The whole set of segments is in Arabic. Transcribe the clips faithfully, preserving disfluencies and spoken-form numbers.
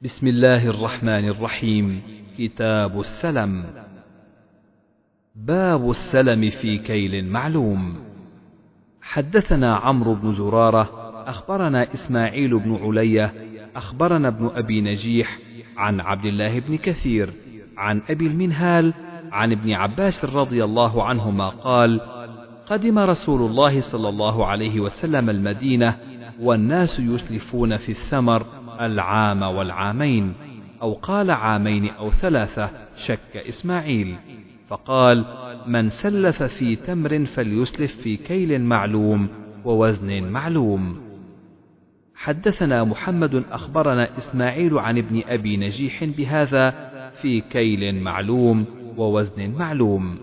بسم الله الرحمن الرحيم. كتاب السلم. باب السلم في كيل معلوم. حدثنا عمرو بن زرارة أخبرنا إسماعيل بن علية أخبرنا ابن أبي نجيح عن عبد الله بن كثير عن أبي المنهال عن ابن عباس رضي الله عنهما قال: قدم رسول الله صلى الله عليه وسلم المدينة والناس يسلفون في الثمر العام والعامين، أو قال عامين أو ثلاثة، شك إسماعيل، فقال: من سلف في تمر فليسلف في كيل معلوم ووزن معلوم. حدثنا محمد أخبرنا إسماعيل عن ابن أبي نجيح بهذا: في كيل معلوم ووزن معلوم.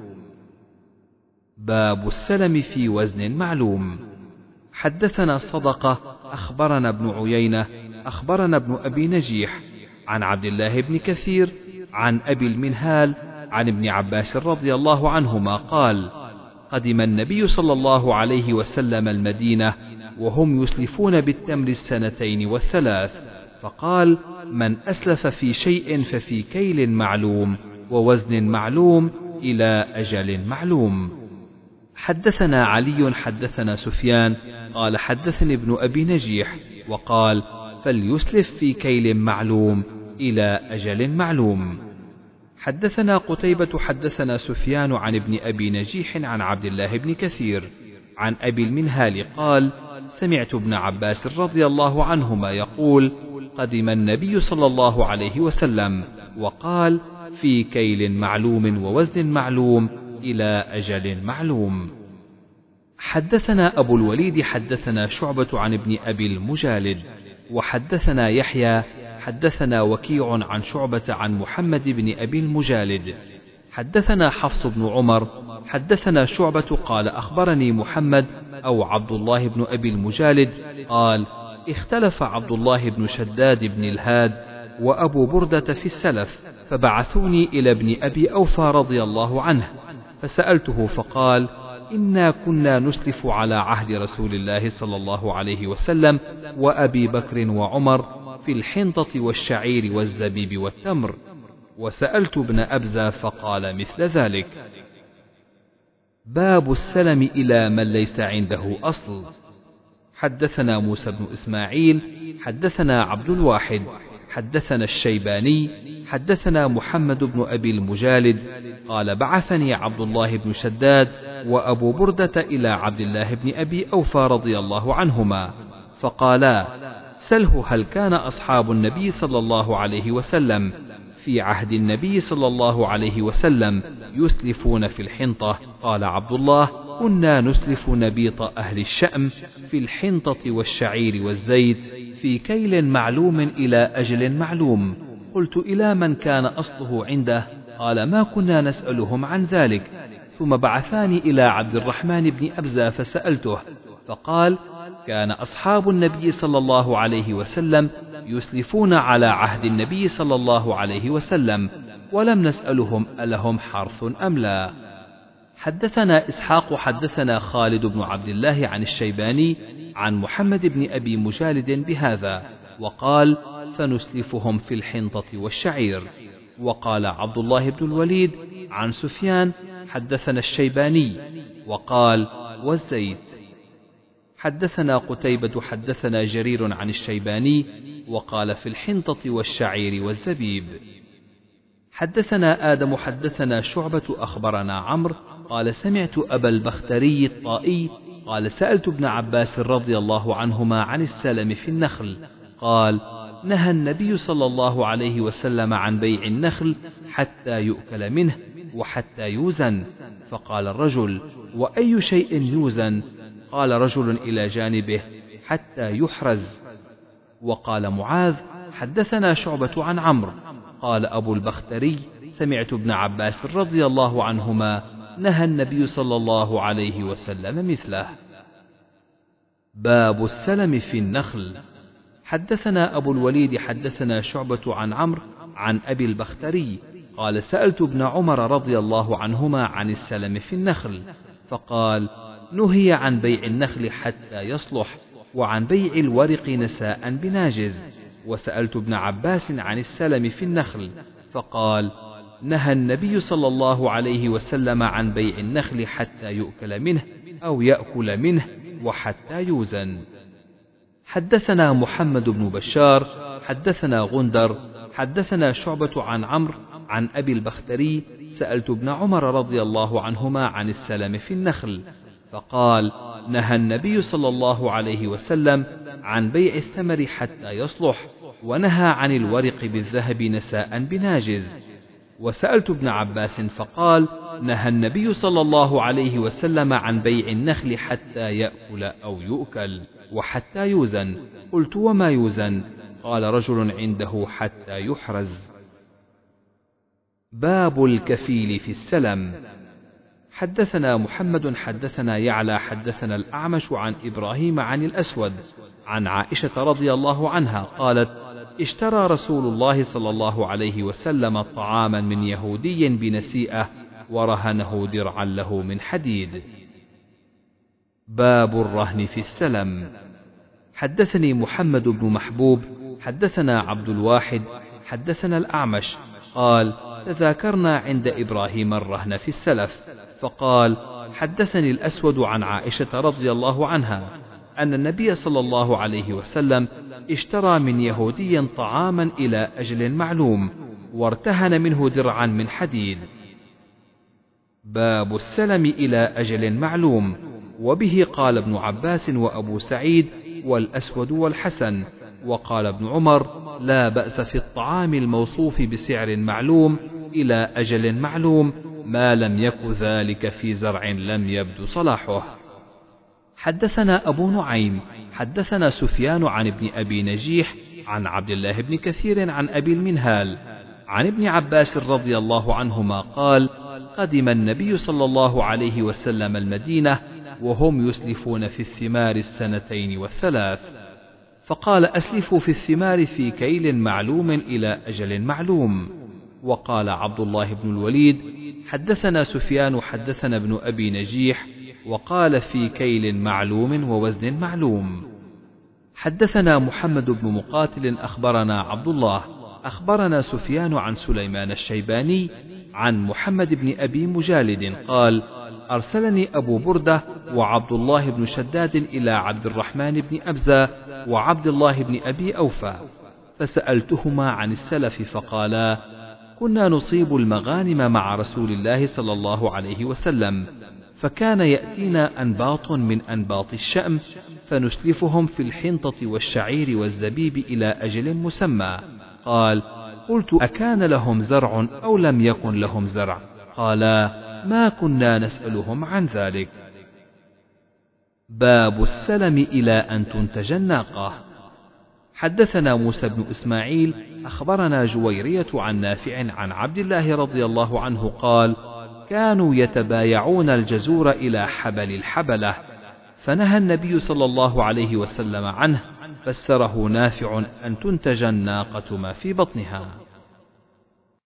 باب السلم في وزن معلوم. حدثنا صدقة أخبرنا ابن عيينة أخبرنا ابن أبي نجيح عن عبد الله بن كثير عن أبي المنهال عن ابن عباس رضي الله عنهما قال: قدم النبي صلى الله عليه وسلم المدينة وهم يسلفون بالتمر السنتين والثلاث، فقال: من أسلف في شيء ففي كيل معلوم ووزن معلوم إلى أجل معلوم. حدثنا علي حدثنا سفيان قال: حدثني ابن أبي نجيح وقال: فليسلف في كيل معلوم إلى أجل معلوم. حدثنا قتيبة حدثنا سفيان عن ابن أبي نجيح عن عبد الله بن كثير عن أبي المنهال قال: سمعت ابن عباس رضي الله عنهما يقول: قدم النبي صلى الله عليه وسلم وقال: في كيل معلوم ووزن معلوم إلى أجل معلوم. حدثنا أبو الوليد حدثنا شعبة عن ابن أبي المجالد وحدثنا يحيى حدثنا وكيع عن شعبة عن محمد بن أبي المجالد حدثنا حفص بن عمر حدثنا شعبة قال: أخبرني محمد أو عبد الله بن أبي المجالد قال: اختلف عبد الله بن شداد بن الهاد وأبو بردة في السلف، فبعثوني إلى ابن أبي أوفى رضي الله عنه، فسألته فقال: إنا كنا نسلف على عهد رسول الله صلى الله عليه وسلم وأبي بكر وعمر في الحنطة والشعير والزبيب والتمر، وسألت ابن أبزة فقال مثل ذلك. باب السلم إلى من ليس عنده أصل. حدثنا موسى بن إسماعيل حدثنا عبد الواحد حدثنا الشيباني حدثنا محمد بن أبي المجالد قال: بعثني عبد الله بن شداد وأبو بردة إلى عبد الله بن أبي أوفى رضي الله عنهما، فقالا: سله هل كان أصحاب النبي صلى الله عليه وسلم في عهد النبي صلى الله عليه وسلم يسلفون في الحنطة؟ قال عبد الله: كنا نسلف نبيط أهل الشأم في الحنطة والشعير والزيت في كيل معلوم إلى أجل معلوم. قلت: إلى من كان أصله عنده؟ قال: ما كنا نسألهم عن ذلك. ثم بعثاني إلى عبد الرحمن بن أبزة فسألته، فقال: كان أصحاب النبي صلى الله عليه وسلم يسلفون على عهد النبي صلى الله عليه وسلم، ولم نسألهم ألهم حرث أم لا. حدثنا إسحاق حدثنا خالد بن عبد الله عن الشيباني عن محمد بن أبي مجالد بهذا، وقال: فنسلفهم في الحنطة والشعير. وقال عبد الله بن الوليد عن سفيان: حدثنا الشيباني وقال: والزيت. حدثنا قتيبة حدثنا جرير عن الشيباني وقال: في الحنطة والشعير والزبيب. حدثنا آدم حدثنا شعبة أخبرنا عمرو قال: سمعت أبا البختري الطائي قال: سألت ابن عباس رضي الله عنهما عن السلم في النخل، قال: نهى النبي صلى الله عليه وسلم عن بيع النخل حتى يؤكل منه وحتى يوزن. فقال الرجل: وأي شيء يوزن؟ قال رجل إلى جانبه: حتى يحرز. وقال معاذ: حدثنا شعبة عن عمرو قال أبو البختري: سمعت ابن عباس رضي الله عنهما نهى النبي صلى الله عليه وسلم مثله. باب السلم في النخل. حدثنا أبو الوليد حدثنا شعبة عن عمرو عن أبي البختري قال: سألت ابن عمر رضي الله عنهما عن السلم في النخل، فقال: نهي عن بيع النخل حتى يصلح، وعن بيع الورق نساء بناجز. وسألت ابن عباس عن السلم في النخل فقال: نهى النبي صلى الله عليه وسلم عن بيع النخل حتى يؤكل منه أو يأكل منه وحتى يوزن. حدثنا محمد بن بشار حدثنا غندر حدثنا شعبة عن عمرو عن أبي البختري: سألت ابن عمر رضي الله عنهما عن السلم في النخل فقال: نهى النبي صلى الله عليه وسلم عن بيع الثمر حتى يصلح، ونهى عن الورق بالذهب نساء بناجز. وسألت ابن عباس فقال: نهى النبي صلى الله عليه وسلم عن بيع النخل حتى يأكل أو يؤكل وحتى يوزن. قلت: وما يوزن؟ قال: رجل عنده حتى يحرز. باب الكفيل في السلم. حدثنا محمد حدثنا يعلى حدثنا الأعمش عن إبراهيم عن الأسود عن عائشة رضي الله عنها قالت: اشترى رسول الله صلى الله عليه وسلم طعاما من يهودي بنسيئة ورهنه درعا له من حديد. باب الرهن في السلم. حدثني محمد بن محبوب حدثنا عبد الواحد حدثنا الأعمش قال: تذاكرنا عند إبراهيم الرهن في السلف، فقال: حدثني الأسود عن عائشة رضي الله عنها أن النبي صلى الله عليه وسلم اشترى من يهودي طعاما إلى أجل معلوم وارتهن منه درعا من حديد. باب السلم إلى أجل معلوم. وبه قال ابن عباس وأبو سعيد والأسود والحسن. وقال ابن عمر: لا بأس في الطعام الموصوف بسعر معلوم إلى أجل معلوم ما لم يك ذلك في زرع لم يبدو صلاحه. حدثنا أبو نعيم حدثنا سفيان عن ابن أبي نجيح عن عبد الله بن كثير عن أبي المنهال عن ابن عباس رضي الله عنهما قال: قدم النبي صلى الله عليه وسلم المدينة وهم يسلفون في الثمار السنتين والثلاث، فقال: أسلفوا في الثمار في كيل معلوم إلى أجل معلوم. وقال عبد الله بن الوليد: حدثنا سفيان حدثنا ابن أبي نجيح وقال: في كيل معلوم ووزن معلوم. حدثنا محمد بن مقاتل أخبرنا عبد الله أخبرنا سفيان عن سليمان الشيباني عن محمد بن أبي مجالد قال: أرسلني أبو بردة وعبد الله بن شداد إلى عبد الرحمن بن أبزة وعبد الله بن أبي أوفى، فسألتهما عن السلف فقالا: كنا نصيب المغانم مع رسول الله صلى الله عليه وسلم، فكان يأتينا أنباط من أنباط الشأم فنسلفهم في الحنطة والشعير والزبيب إلى أجل مسمى. قال: قلت: أكان لهم زرع أو لم يكن لهم زرع؟ قالا: ما كنا نسألهم عن ذلك. باب السلم إلى أن تنتج الناقة. حدثنا موسى بن إسماعيل أخبرنا جويرية عن نافع عن عبد الله رضي الله عنه قال: كانوا يتبايعون الجزور إلى حبل الحبلة، فنهى النبي صلى الله عليه وسلم عنه، فسره نافع: أن تنتج الناقة ما في بطنها.